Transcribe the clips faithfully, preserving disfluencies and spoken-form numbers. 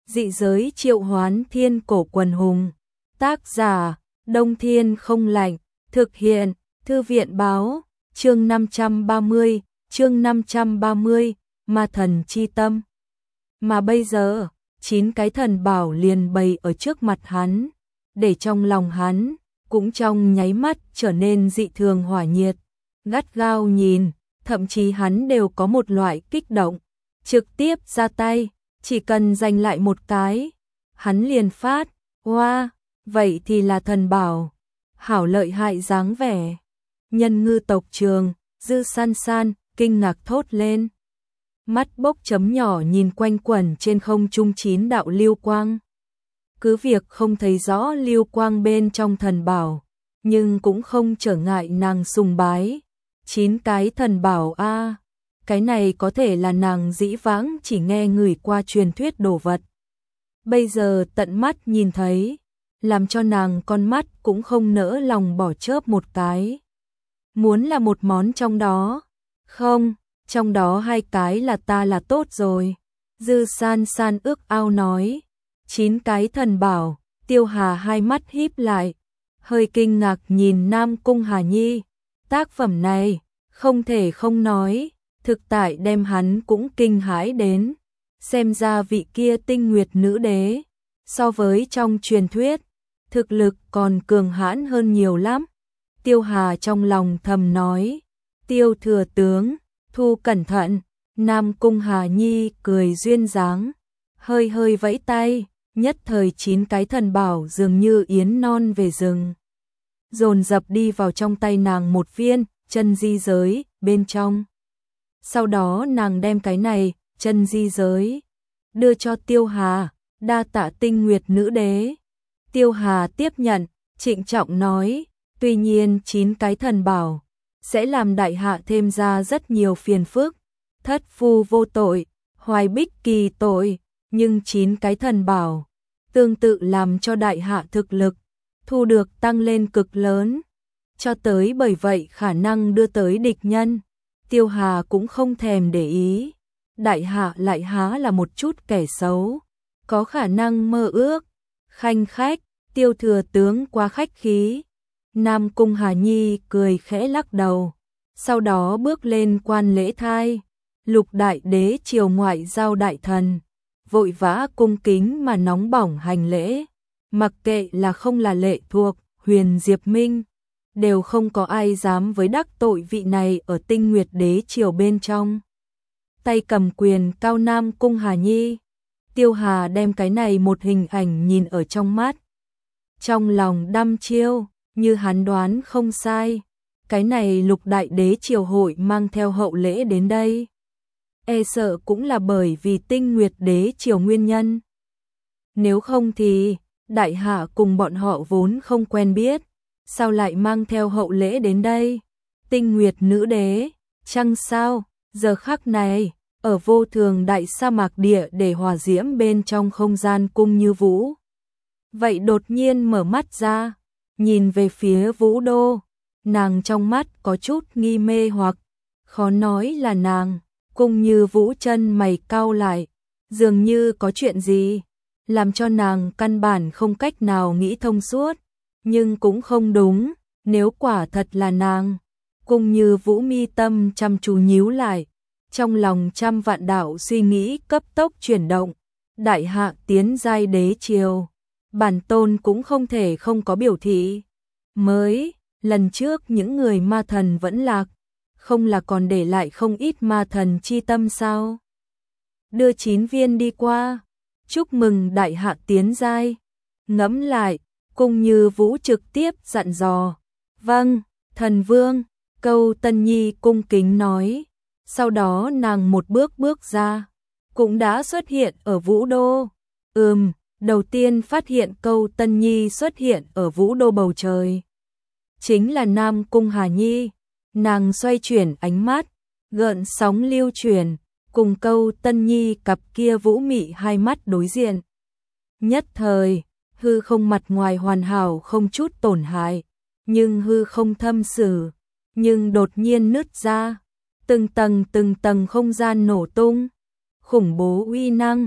Dị giới triệu hoán thiên cổ quần hùng. Tác giả, Đông Thiên không lạnh. Thực hiện, Thư viện báo, chương năm trăm ba mươi, chương năm trăm ba mươi, ma thần chi tâm. Mà bây giờ, chín cái thần bảo liền bày ở trước mặt hắn, để trong lòng hắn, cũng trong nháy mắt trở nên dị thường hỏa nhiệt, gắt gao nhìn, thậm chí hắn đều có một loại kích động, trực tiếp ra tay, chỉ cần giành lại một cái, hắn liền phát, hoa, wow, vậy thì là thần bảo, hảo lợi hại dáng vẻ. Nhân ngư tộc Trường, Dư San San, kinh ngạc thốt lên. Mắt bốc chấm nhỏ nhìn quanh quẩn trên không trung chín đạo lưu quang. Cứ việc không thấy rõ lưu quang bên trong thần bảo, nhưng cũng không trở ngại nàng sùng bái. Chín cái thần bảo a, à, cái này có thể là nàng dĩ vãng chỉ nghe người qua truyền thuyết đồ vật. Bây giờ tận mắt nhìn thấy, làm cho nàng con mắt cũng không nỡ lòng bỏ chớp một cái. Muốn là một món trong đó, không, trong đó hai cái là ta là tốt rồi. Dư San San ước ao nói. Chín cái thần bảo, Tiêu Hà hai mắt híp lại, hơi kinh ngạc nhìn Nam Cung Hà Nhi. Tác phẩm này, không thể không nói, thực tại đem hắn cũng kinh hãi đến. Xem ra vị kia tinh nguyệt nữ đế, so với trong truyền thuyết, thực lực còn cường hãn hơn nhiều lắm. Tiêu Hà trong lòng thầm nói, Tiêu thừa tướng, thu cẩn thận. Nam Cung Hà Nhi cười duyên dáng, hơi hơi vẫy tay, nhất thời chín cái thần bảo dường như yến non về rừng. Dồn dập đi vào trong tay nàng một viên, chân di giới, bên trong. Sau đó nàng đem cái này, chân di giới, đưa cho Tiêu Hà, đa tạ tinh nguyệt nữ đế. Tiêu Hà tiếp nhận, trịnh trọng nói, tuy nhiên chín cái thần bảo, sẽ làm đại hạ thêm ra rất nhiều phiền phức. Thất phu vô tội, hoài bích kỳ tội, nhưng chín cái thần bảo, tương tự làm cho đại hạ thực lực, thu được tăng lên cực lớn. Cho tới bởi vậy khả năng đưa tới địch nhân, Tiêu Hà cũng không thèm để ý. Đại hạ lại há là một chút kẻ xấu, có khả năng mơ ước, khanh khách, Tiêu thừa tướng quá khách khí. Nam Cung Hà Nhi cười khẽ lắc đầu, sau đó bước lên quan lễ thai. Lục đại đế triều ngoại giao đại thần, vội vã cung kính mà nóng bỏng hành lễ, mặc kệ là không là lệ thuộc, Huyền Diệp Minh, đều không có ai dám với đắc tội vị này ở tinh nguyệt đế triều bên trong. Tay cầm quyền cao Nam Cung Hà Nhi, Tiêu Hà đem cái này một hình ảnh nhìn ở trong mắt. Trong lòng đăm chiêu, như hắn đoán không sai, cái này lục đại đế triều hội mang theo hậu lễ đến đây. E sợ cũng là bởi vì tinh nguyệt đế triều nguyên nhân. Nếu không thì, đại hạ cùng bọn họ vốn không quen biết, sao lại mang theo hậu lễ đến đây? Tinh nguyệt nữ đế, chăng sao, giờ khắc này, ở vô thường đại sa mạc địa để hòa diễm bên trong không gian cung như vũ. Vậy đột nhiên mở mắt ra, nhìn về phía Vũ Đô, nàng trong mắt có chút nghi mê hoặc, khó nói là nàng. Cung như Vũ chân mày cau lại, dường như có chuyện gì, làm cho nàng căn bản không cách nào nghĩ thông suốt, nhưng cũng không đúng, nếu quả thật là nàng. Cung như Vũ mi tâm chăm chú nhíu lại, trong lòng trăm vạn đạo suy nghĩ cấp tốc chuyển động, đại hạ tiến giai đế triều, bản tôn cũng không thể không có biểu thị. Mới, lần trước những người ma thần vẫn lạc, không là còn để lại không ít ma thần chi tâm sao? Đưa chín viên đi qua, chúc mừng đại hạ tiến giai. Ngẫm lại, Cung như Vũ trực tiếp dặn dò. Vâng, thần vương, Câu Tân Nhi cung kính nói. Sau đó nàng một bước bước ra, cũng đã xuất hiện ở Vũ Đô. Ừm, đầu tiên phát hiện Câu Tân Nhi xuất hiện ở Vũ Đô bầu trời. Chính là Nam Cung Hà Nhi. Nàng xoay chuyển ánh mắt, gợn sóng lưu chuyển, cùng Câu Tân Nhi cặp kia vũ mị hai mắt đối diện. Nhất thời, hư không mặt ngoài hoàn hảo không chút tổn hại, nhưng hư không thâm sử, nhưng đột nhiên nứt ra, từng tầng từng tầng không gian nổ tung, khủng bố uy năng,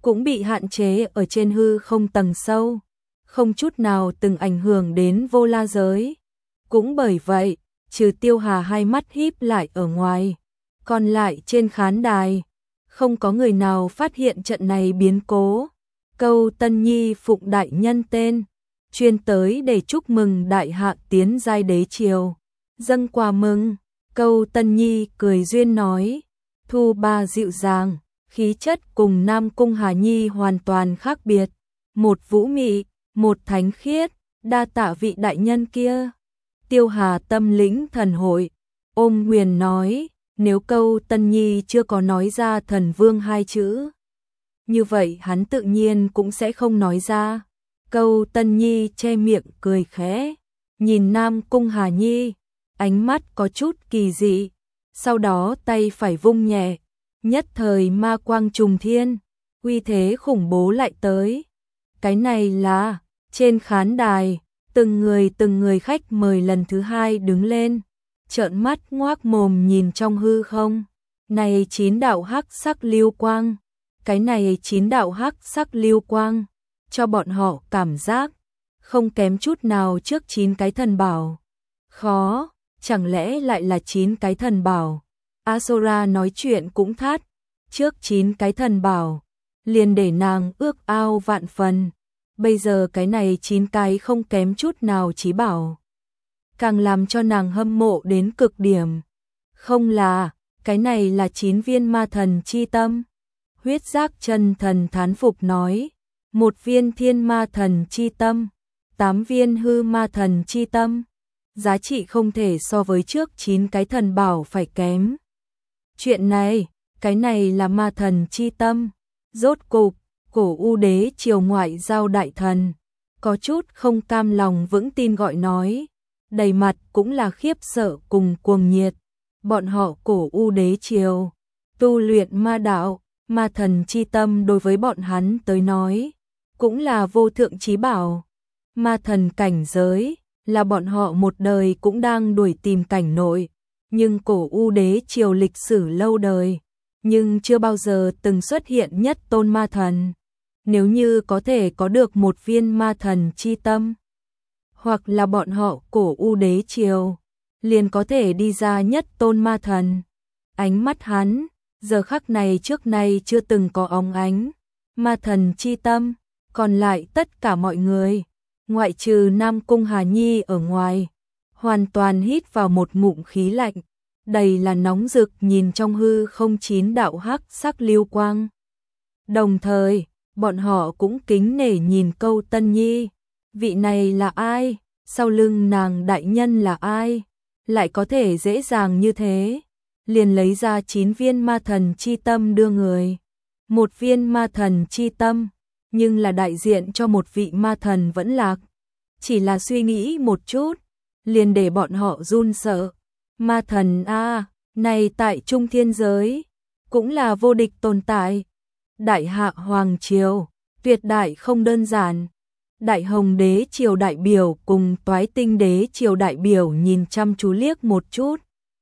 cũng bị hạn chế ở trên hư không tầng sâu, không chút nào từng ảnh hưởng đến vô la giới. Cũng bởi vậy, trừ Tiêu Hà hai mắt híp lại ở ngoài, còn lại trên khán đài, không có người nào phát hiện trận này biến cố. Câu Tân Nhi phụng đại nhân tên, chuyên tới để chúc mừng đại hạ tiến giai đế triều, dâng quà mừng. Câu Tân Nhi cười duyên nói, thu ba dịu dàng, khí chất cùng Nam Cung Hà Nhi hoàn toàn khác biệt, một vũ mị, một thánh khiết, đa tạ vị đại nhân kia. Tiêu Hà tâm lĩnh thần hội, ôm huyền nói, nếu Câu Tân Nhi chưa có nói ra thần vương hai chữ, như vậy hắn tự nhiên cũng sẽ không nói ra. Câu Tân Nhi che miệng cười khẽ, nhìn Nam Cung Hà Nhi, ánh mắt có chút kỳ dị, sau đó tay phải vung nhẹ, nhất thời ma quang trùng thiên, uy thế khủng bố lại tới. Cái này là, trên khán đài, từng người từng người khách mời lần thứ hai đứng lên, trợn mắt ngoác mồm nhìn trong hư không. Này chín đạo hắc sắc lưu quang, cái này chín đạo hắc sắc lưu quang, cho bọn họ cảm giác không kém chút nào trước chín cái thần bảo. Khó, chẳng lẽ lại là chín cái thần bảo? Asora nói chuyện cũng thát, trước chín cái thần bảo, liền để nàng ước ao vạn phần. Bây giờ cái này chín cái không kém chút nào chí bảo, càng làm cho nàng hâm mộ đến cực điểm. Không là, cái này là chín viên ma thần chi tâm. Huyết Giác Chân Thần thán phục nói, một viên thiên ma thần chi tâm, tám viên hư ma thần chi tâm, giá trị không thể so với trước chín cái thần bảo phải kém. Chuyện này, cái này là ma thần chi tâm. Rốt cục, Cổ U Đế triều ngoại giao đại thần, có chút không cam lòng vững tin gọi nói, đầy mặt cũng là khiếp sợ cùng cuồng nhiệt. Bọn họ Cổ U Đế triều, tu luyện ma đạo, ma thần chi tâm đối với bọn hắn tới nói, cũng là vô thượng chí bảo. Ma thần cảnh giới, là bọn họ một đời cũng đang đuổi tìm cảnh nội, nhưng Cổ U Đế triều lịch sử lâu đời, nhưng chưa bao giờ từng xuất hiện nhất tôn ma thần. Nếu như có thể có được một viên ma thần chi tâm, hoặc là bọn họ Cổ U Đế triều, liền có thể đi ra nhất tôn ma thần. Ánh mắt hắn, giờ khắc này trước nay chưa từng có óng ánh, ma thần chi tâm, còn lại tất cả mọi người, ngoại trừ Nam Cung Hà Nhi ở ngoài, hoàn toàn hít vào một ngụm khí lạnh, đầy là nóng rực nhìn trong hư không chín đạo hắc sắc lưu quang. Đồng thời, bọn họ cũng kính nể nhìn Câu Tân Nhi, vị này là ai, sau lưng nàng đại nhân là ai, lại có thể dễ dàng như thế, liền lấy ra chín viên ma thần chi tâm đưa người. Một viên ma thần chi tâm, nhưng là đại diện cho một vị ma thần vẫn lạc. Chỉ là suy nghĩ một chút, liền để bọn họ run sợ. Ma thần a, này tại Trung Thiên giới, cũng là vô địch tồn tại. Đại Hạ Hoàng triều, tuyệt đại không đơn giản. Đại Hồng Đế triều đại biểu cùng Toái Tinh Đế triều đại biểu nhìn chăm chú liếc một chút,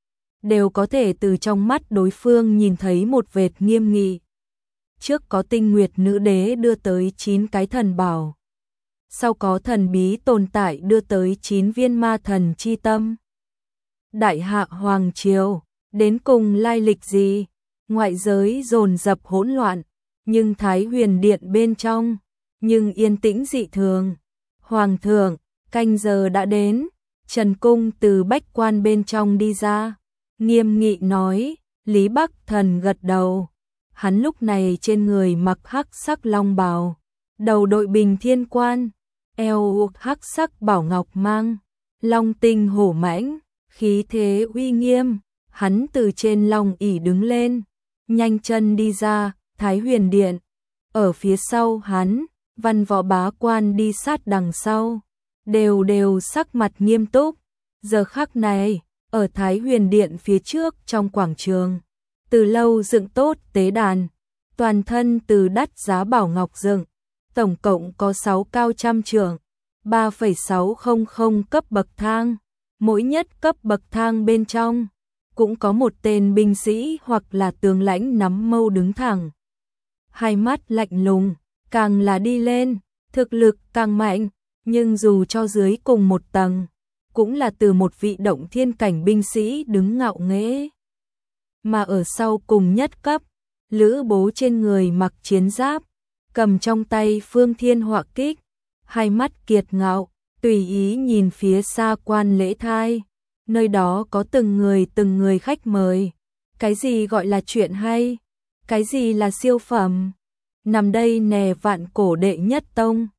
đều có thể từ trong mắt đối phương nhìn thấy một vệt nghiêm nghị. Trước có Tinh Nguyệt Nữ Đế đưa tới chín cái thần bảo, sau có thần bí tồn tại đưa tới chín viên ma thần chi tâm. Đại Hạ Hoàng triều, đến cùng lai lịch gì? Ngoại giới dồn dập hỗn loạn, nhưng Thái Huyền Điện bên trong, nhưng yên tĩnh dị thường. Hoàng thượng, canh giờ đã đến. Trần Cung từ bách quan bên trong đi ra, nghiêm nghị nói. Lý Bắc Thần gật đầu. Hắn lúc này trên người mặc hắc sắc long bào, đầu đội bình thiên quan, eo hắc sắc bảo ngọc mang, long tinh hổ mãnh, khí thế uy nghiêm. Hắn từ trên long ỷ đứng lên, nhanh chân đi ra Thái Huyền Điện. Ở phía sau hắn, văn võ bá quan đi sát đằng sau, đều đều sắc mặt nghiêm túc. Giờ khắc này, ở Thái Huyền Điện phía trước trong quảng trường, từ lâu dựng tốt tế đàn, toàn thân từ đắt giá bảo ngọc dựng, tổng cộng có sáu cao trăm trượng, ba phẩy sáu không không cấp bậc thang, mỗi nhất cấp bậc thang bên trong cũng có một tên binh sĩ hoặc là tướng lãnh nắm mâu đứng thẳng. hai mắt lạnh lùng, càng là đi lên, thực lực càng mạnh, nhưng dù cho dưới cùng một tầng, cũng là từ một vị động thiên cảnh binh sĩ đứng ngạo nghễ. Mà ở sau cùng nhất cấp, Lữ Bố trên người mặc chiến giáp, cầm trong tay Phương Thiên Họa Kích, hai mắt kiệt ngạo, tùy ý nhìn phía xa quan lễ thai, nơi đó có từng người từng người khách mời. Cái gì gọi là chuyện hay? Cái gì là siêu phẩm? Nằm đây nè vạn cổ đệ nhất tông.